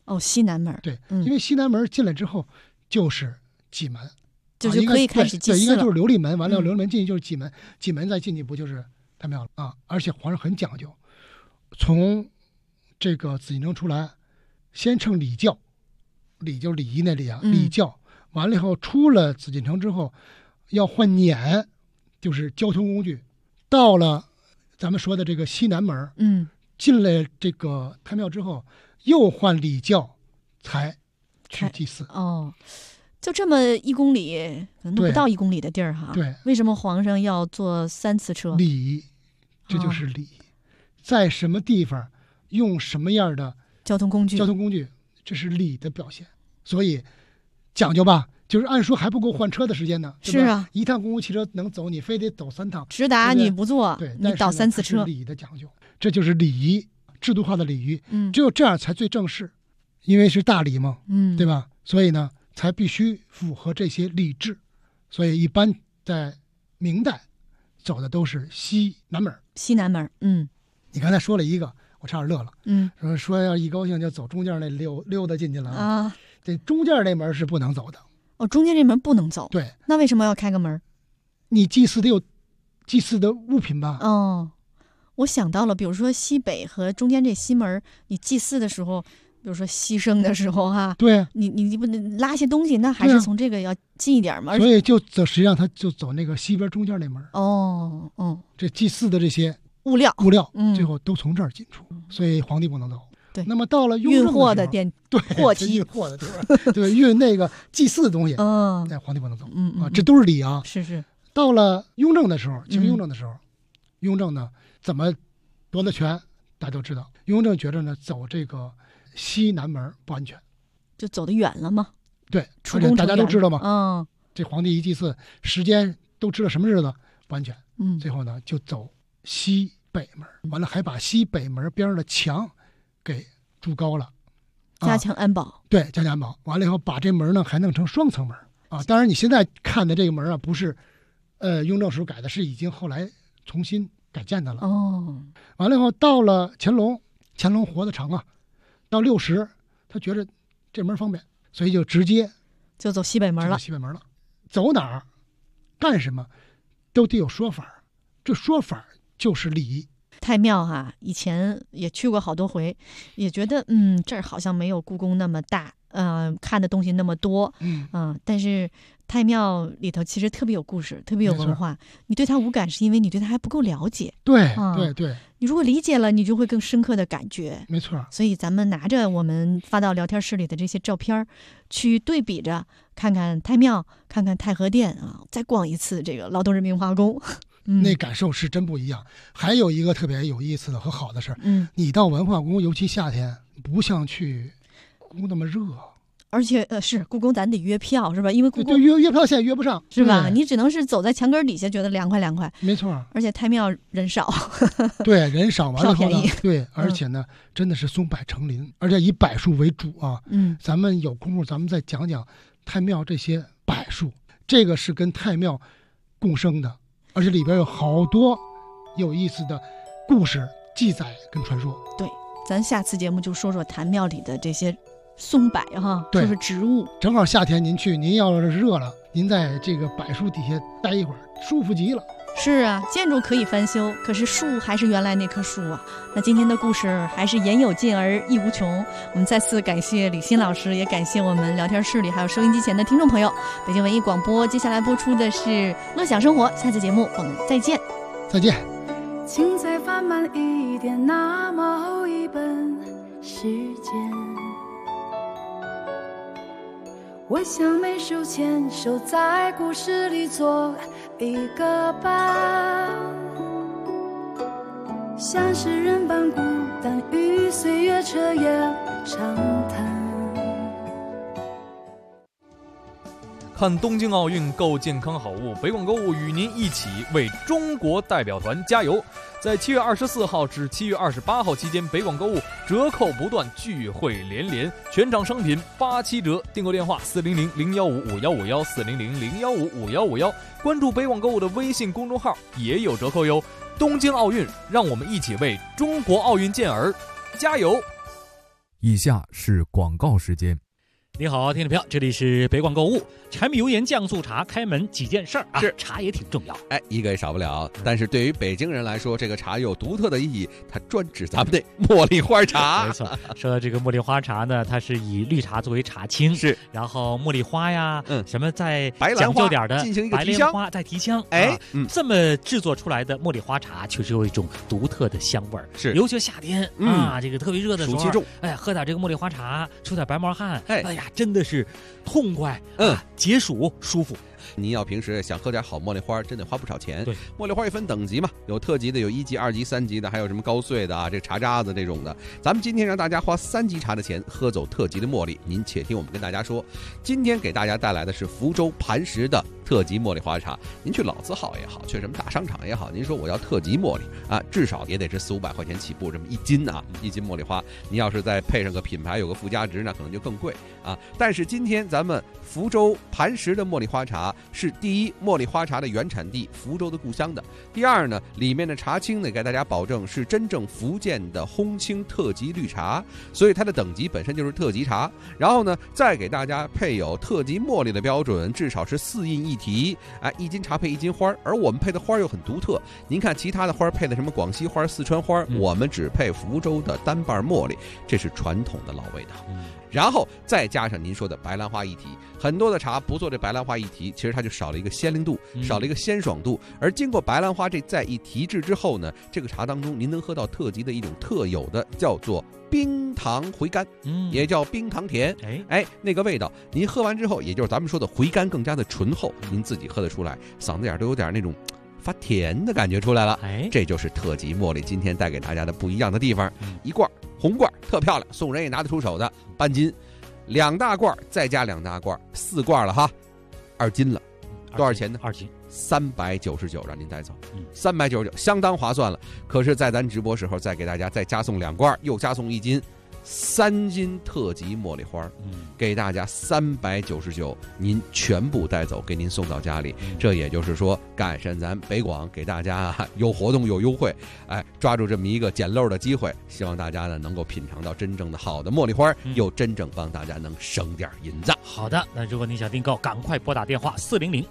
哦，西南门。 对，因为西南门进来之后就是蓟门， 就是可以开始祭祀了。 对，应该就是琉璃门，完了琉璃门进去就是蓟门，蓟门再进去不就是太庙了啊？而且皇上很讲究，从这个紫禁城出来，先称礼教，礼就是礼仪那礼啊，礼教。完了以后出了紫禁城之后，要换辇，就是交通工具。到了咱们说的这个西南门，进了这个太庙之后，又换礼教，才去祭祀。 哦，就这么1公里，可能都不到1公里的地儿哈。 对， 为什么皇上要坐3次车？ 礼仪，这就是礼仪。在什么地方用什么样的交通工具？ 这是礼的表现。所以讲究吧，就是按说还不够换车的时间呢。 是啊， 一趟公共汽车能走，你非得走3趟， 直达你不坐， 对， 你倒3次车。 礼的讲究，这就是礼仪，制度化的礼仪。只有这样才最正式，因为是大礼嘛，对吧？所以呢，才必须符合这些礼制。所以一般在明代走的都是西南门。 西南门， 你刚才说了一个，我差点乐了。说要一高兴就走中间那溜达进去了啊。这中间那门是不能走的。 哦，中间这门不能走。 对， 那为什么要开个门？ 你祭祀得有祭祀的物品吧？ 哦，我想到了，比如说西北和中间这西门，你祭祀的时候，比如说牺牲的时候哈， 对， 你不能拉些东西，那还是从这个要近一点嘛。 所以就走，实际上他就走那个西边中间那门。 哦， 这祭祀的这些物料， 最后都从这儿进出，所以皇帝不能走。 对， 那么到了运货的店， 对， 货梯运货的地方，对，运那个祭祀的东西，那皇帝不能走。这都是礼啊。 是。 到了雍正的时候，清雍正的时候，雍正呢怎么夺的权，大家都知道。雍正觉得呢，走这个西南门不安全， 就走得远了嘛。 对，而且大家都知道嘛。这皇帝一祭祀，时间都知道什么日子不安全。最后呢，就走西北门，完了还把西北门边上的墙给筑高了， 加强安保。 对，加强安保。完了以后，把这门呢还弄成双层门啊。当然，你现在看的这个门啊，不是雍正时候改的，是已经后来重新改建的了。完了以后，到了乾隆活得长啊，到60，他觉得这门方便，所以就直接就走西北门了。 走哪儿，干什么，都得有说法。这说法就是礼仪。 太庙哈，以前也去过好多回，也觉得这儿好像没有故宫那么大，看的东西那么多，但是太庙里头其实特别有故事，特别有文化。你对它无感，是因为你对它还不够了解。 对， 你如果理解了，你就会更深刻的感觉。 没错。 所以咱们拿着我们发到聊天室里的这些照片，去对比着看看太庙，看看太和殿啊，再逛一次这个劳动人民文化宫。 那感受是真不一样。还有一个特别有意思的和好的事儿，你到文化宫，尤其夏天，不像去故宫那么热。 而且是故宫咱得约票是吧？因为故宫约票现在约不上是吧？你只能是走在墙根底下，觉得凉快。 没错。 而且太庙人少， 对，人少完了票便宜。 对，而且呢，真的是松柏成林，而且以柏树为主啊。咱们有功夫咱们再讲讲太庙这些柏树，这个是跟太庙共生的。而且里边有好多有意思的故事记载跟传说。 对，咱下次节目就说说坛庙里的这些松柏哈， 对， 就是植物。 正好夏天您去，您要是热了，您在这个柏树底下待一会儿，舒服极了。 是啊，建筑可以翻修，可是树还是原来那棵树啊。那今天的故事还是言有尽而意无穷。我们再次感谢李欣老师，也感谢我们聊天室里还有收音机前的听众朋友。北京文艺广播接下来播出的是乐享生活，下次节目我们再见。 再见。 请再翻慢一点，那么厚一本时间，我想每手牵手在故事里做一个伴，像是人般孤单，与岁月彻夜长谈。 看东京奥运购健康好物，北广购物与您一起为中国代表团加油。在7月24号至7月28号期间，北广购物折扣不断，聚会连连，全场商品87折。订购电话400-015-5151，400-015-5151。关注北广购物的微信公众号也有折扣哟。东京奥运，让我们一起为中国奥运健儿加油！ 以下是广告时间。 你好，听众朋友，这里是北广购物。柴米油盐酱醋茶开门几件事儿啊， 是茶也挺重要， 一个也少不了。但是对于北京人来说，这个茶有独特的意义，它专指咱们的茉莉花茶。 没错，说到这个茉莉花茶呢，它是以绿茶作为茶青， 是， 然后茉莉花呀，什么再白兰讲究点的进行一个白提香， 莲花再提香，这么制作出来的茉莉花茶，确实有一种独特的香味儿。 是， 尤其夏天啊，这个特别热的时候， 暑气重， 喝点这个茉莉花茶，出点白毛汗，哎呀，真的是痛快，解暑舒服。 您要平时想喝点好茉莉花，真得花不少钱。 对， 茉莉花也分等级嘛，有特级的，有1级、2级、3级的，还有什么高碎的啊，这茶渣子这种的。咱们今天让大家花3级茶的钱喝走特级的茉莉，您且听我们跟大家说，今天给大家带来的是福州磐石的特级茉莉花茶。您去老字号也好，去什么大商场也好，您说我要特级茉莉啊，至少也得是400-500块钱起步，这么1斤啊，1斤茉莉花。您要是再配上个品牌，有个附加值，那可能就更贵啊。但是今天咱们福州磐石的茉莉花茶是第一，茉莉花茶的原产地，福州的故乡的；第二呢，里面的茶青呢，给大家保证是真正福建的烘青特级绿茶，所以它的等级本身就是特级茶。然后呢，再给大家配有特级茉莉的标准，至少是4印1提，1斤茶配1斤花，而我们配的花又很独特。您看其他的花配的什么广西花、四川花，我们只配福州的单瓣茉莉，这是传统的老味道。然后再加上您说的白兰花1提，很多的茶不做这白兰花1提，其实它就少了一个鲜灵度，少了一个鲜爽度。而经过白兰花这再一提制之后呢，这个茶当中您能喝到特级的一种特有的叫做冰糖回甘，也叫冰糖甜。那个味道，您喝完之后，也就是咱们说的回甘更加的醇厚，您自己喝得出来，嗓子眼都有点那种发甜的感觉出来了。这就是特级茉莉今天带给大家的不一样的地方。一罐红罐特漂亮，送人也拿得出手的，半斤，2大罐再加2大罐，4罐了哈，2斤了，多少钱呢 ？2斤 399，让您带走，399相当划算了。可是，在咱直播时候再给大家再加送2罐，又加送1斤。3斤特级茉莉花，给大家399，您全部带走，给您送到家里。这也就是说，赶上咱北广给大家有活动有优惠，抓住这么一个捡漏的机会，希望大家呢能够品尝到真正的好的茉莉花，又真正帮大家能省点银子。 好的，那如果您想订购，赶快拨打电话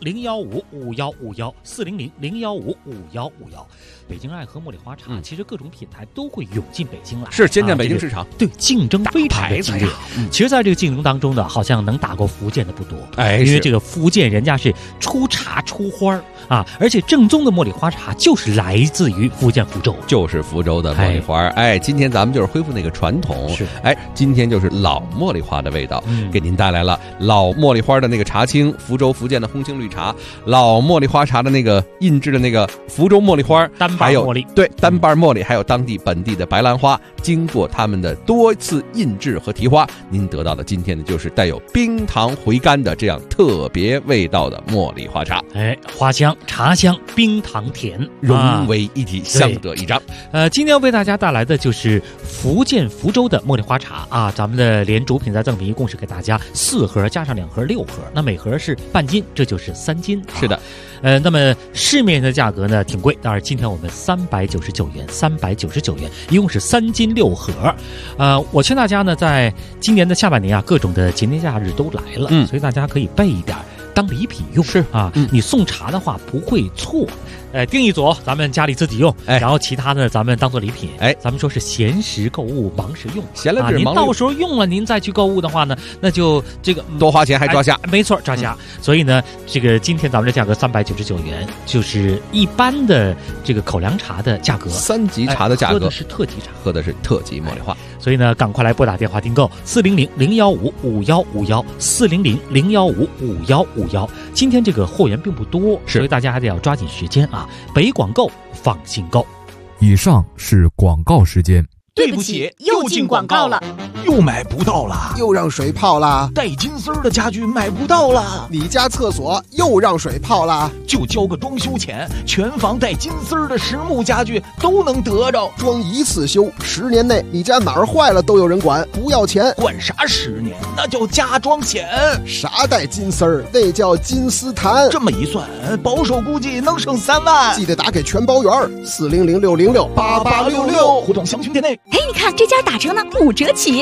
400-015-5151，400-015-5151。北京爱喝茉莉花茶，其实各种品牌都会涌进北京来， 是先占北京市场， 对，竞争非常的激烈。其实在这个竞争当中呢，好像能打过福建的不多，因为这个福建人家是出茶出花啊，而且正宗的茉莉花茶就是来自于福建福州， 就是福州的茉莉花。今天咱们就是恢复那个传统，今天就是老茉莉花的味道，给您带来了老茉莉花的那个茶青，福州福建的烘青绿茶，老茉莉花茶的那个印制的那个福州茉莉花， 还有对单瓣茉莉，还有当地本地的白兰花，经过他们的多次印制和提花，您得到的今天的就是带有冰糖回甘的这样特别味道的茉莉花茶。 花香、茶香、冰糖甜融为一体，相得益彰。 今天为大家带来的就是福建福州的茉莉花茶啊，咱们的连主品再赠品一共是给大家4盒加上2盒6盒，那每盒是半斤，这就是3斤。 是的。 那么市面的价格呢挺贵，当然今天我们399元，399元，一共是3斤6盒。我劝大家呢，在今年的下半年啊，各种的节年假日都来了，所以大家可以备一点当礼品用。 是啊，你送茶的话不会错。订一组，咱们家里自己用，然后其他的咱们当做礼品。咱们说是闲时购物，忙时用。 闲了您到时候用了，您再去购物的话呢，那就这个多花钱还抓瞎。 没错，抓瞎。所以呢，这个今天咱们的价格399元，就是一般的这个口粮茶的价格 ，3级茶的价格， 喝的是特级茶， 喝的是特级茉莉花。 所以呢，赶快来拨打电话订购400-015-5151，400-015-5151。今天这个货源并不多，所以大家还得要抓紧时间啊！北广购，放心购。 以上是广告时间。 对不起，又进广告了， 又买不到了， 又让水泡了， 带金丝的家具买不到了， 你家厕所又让水泡了， 就交个装修钱，全房带金丝的实木家具都能得着， 装一次修，10年内你家哪儿坏了都有人管，不要钱， 管啥10年？那叫加装钱。 啥带金丝儿？那叫金丝檀。 这么一算，保守估计能省3万。 记得打给全包圆400-606-8866， 互动详询店内。 你看这家打折呢，5折起。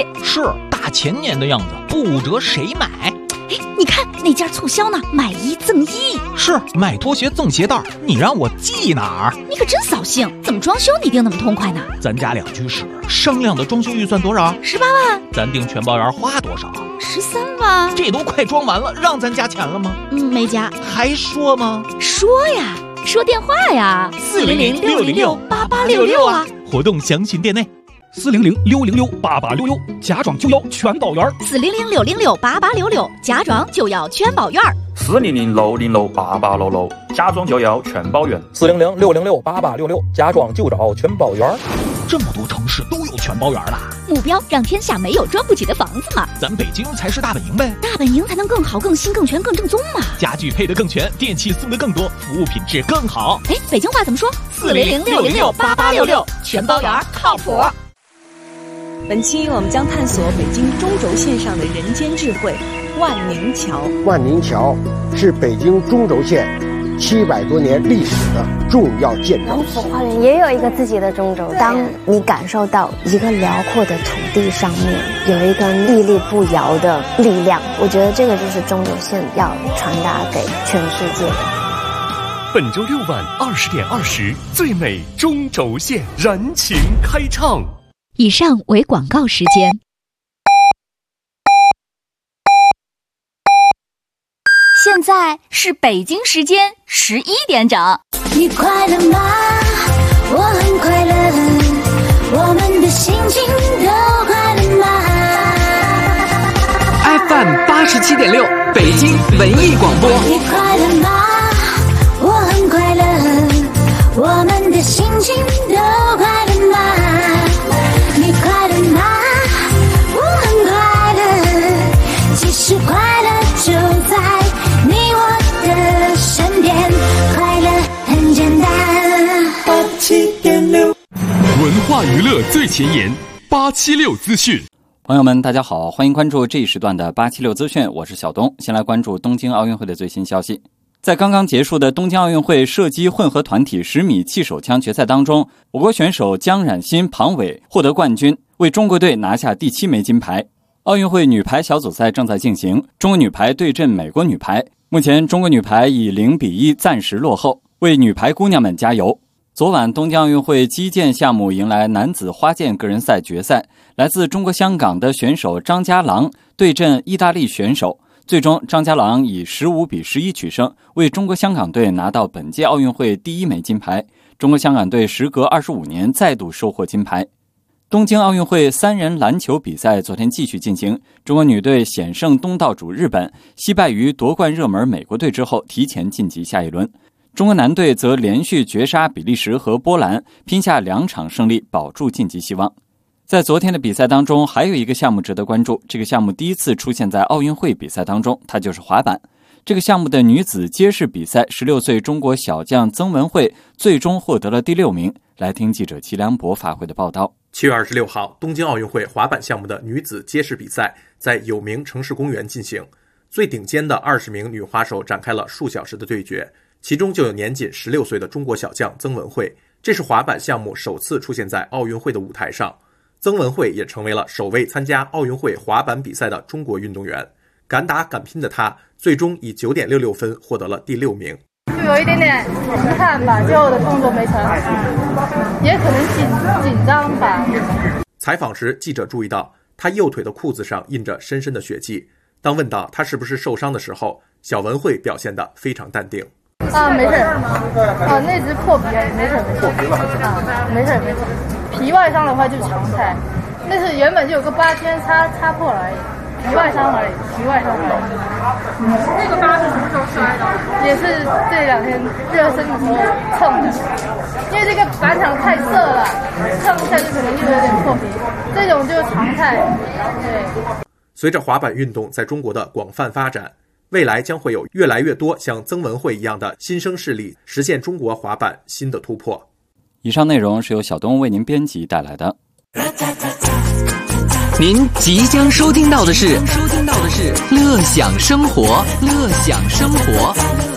是大前年的样子，不折谁买？ 哎，你看那家促销呢，买1赠1。 是卖拖鞋赠鞋带，你让我记哪儿？ 你可真扫兴，怎么装修你定那么痛快呢？ 咱家2居室，商量的装修预算多少 ？18万。 咱定全包园花多少 ？13万。 这都快装完了，让咱加钱了吗？ 没加。 还说吗？ 说呀，说电话呀，400-606-8866啊。 活动详询店内。 400-606-8866，家装就要全包圆。 400-606-8866，家装就要全包圆。 400-606-8866，家装就要全包圆。 400-606-8866，家装就找全包圆。 这么多城市都有全包圆了， 目标让天下没有装不起的房子嘛。 咱北京才是大本营呗， 大本营才能更好、更新、更全、更正宗嘛。 家具配得更全，电器送得更多，服务品质更好。 哎，北京话怎么说？400-606-8866，全包圆靠谱。 本期我们将探索北京中轴线上的人间智慧——万宁桥。 万宁桥是北京中轴线700多年历史的重要建筑。 龙府花园也有一个自己的中轴线。当你感受到一个辽阔的土地上面有一个屹立不摇的力量，我觉得这个就是中轴线要传达给全世界的。 本周6晚20点20，最美中轴线燃情开唱。 以上为广告时间。现在是北京时间11点整。 你快乐吗？我很快乐，我们的心情都快乐吗 ？FM 87.6，北京文艺广播。 你快乐吗？我很快乐，我们的心情都快乐吗？你快乐吗？我很快乐，其实快乐就在你我的身边，快乐很简单。87.6， 文化娱乐最前沿，876资讯。 朋友们，大家好，欢迎关注这一时段的876资讯，我是小东。先来关注东京奥运会的最新消息。在刚刚结束的东京奥运会射击混合团体10米气手枪决赛当中，我国选手姜冉馨、庞伟获得冠军，为中国队拿下第7枚金牌。奥运会女排小组赛正在进行，中国女排对阵美国女排，目前中国女排以0-1暂时落后，为女排姑娘们加油。昨晚东京奥运会击剑项目迎来男子花剑个人赛决赛，来自中国香港的选手张家朗对阵意大利选手，最终张家朗以15-11取胜，为中国香港队拿到本届奥运会第1枚金牌。中国香港队时隔25年再度收获金牌。东京奥运会3人篮球比赛昨天继续进行，中国女队险胜东道主日本，惜败于夺冠热门美国队之后提前晋级下一轮。中国男队则连续绝杀比利时和波兰，拼下2场胜利，保住晋级希望。在昨天的比赛当中，还有一个项目值得关注，这个项目第一次出现在奥运会比赛当中，它就是滑板。这个项目的女子街式比赛，16岁中国小将曾文慧最终获得了第6名。来听记者齐良博发回的报道。 7月26号，东京奥运会滑板项目的女子街式比赛在有名城市公园进行，最顶尖的20名女滑手展开了数小时的对决，其中就有年仅16岁的中国小将曾文慧，这是滑板项目首次出现在奥运会的舞台上。曾文慧也成为了首位参加奥运会滑板比赛的中国运动员。敢打敢拼的她，最终以9.66分获得了第6名。 就有一点点遗憾吧，最后的动作没成，也可能紧张吧。 采访时，记者注意到她右腿的裤子上印着深深的血迹。当问到她是不是受伤的时候，小文慧表现得非常淡定。 没事，那只破皮而已，没事。没事。皮外伤的话就常态，那是原本就有个疤先擦破了而已，皮外伤而已。那个疤是什么时候摔的？也是这2天热身的时候蹭的，因为这个板场太涩了，蹭一下就可能就有点破皮，这种就是常态。对。 随着滑板运动在中国的广泛发展，未来将会有越来越多像曾文慧一样的新生势力，实现中国滑板新的突破。 以上内容是由小东为您编辑带来的。 您即将收听到的是乐享生活，乐享生活。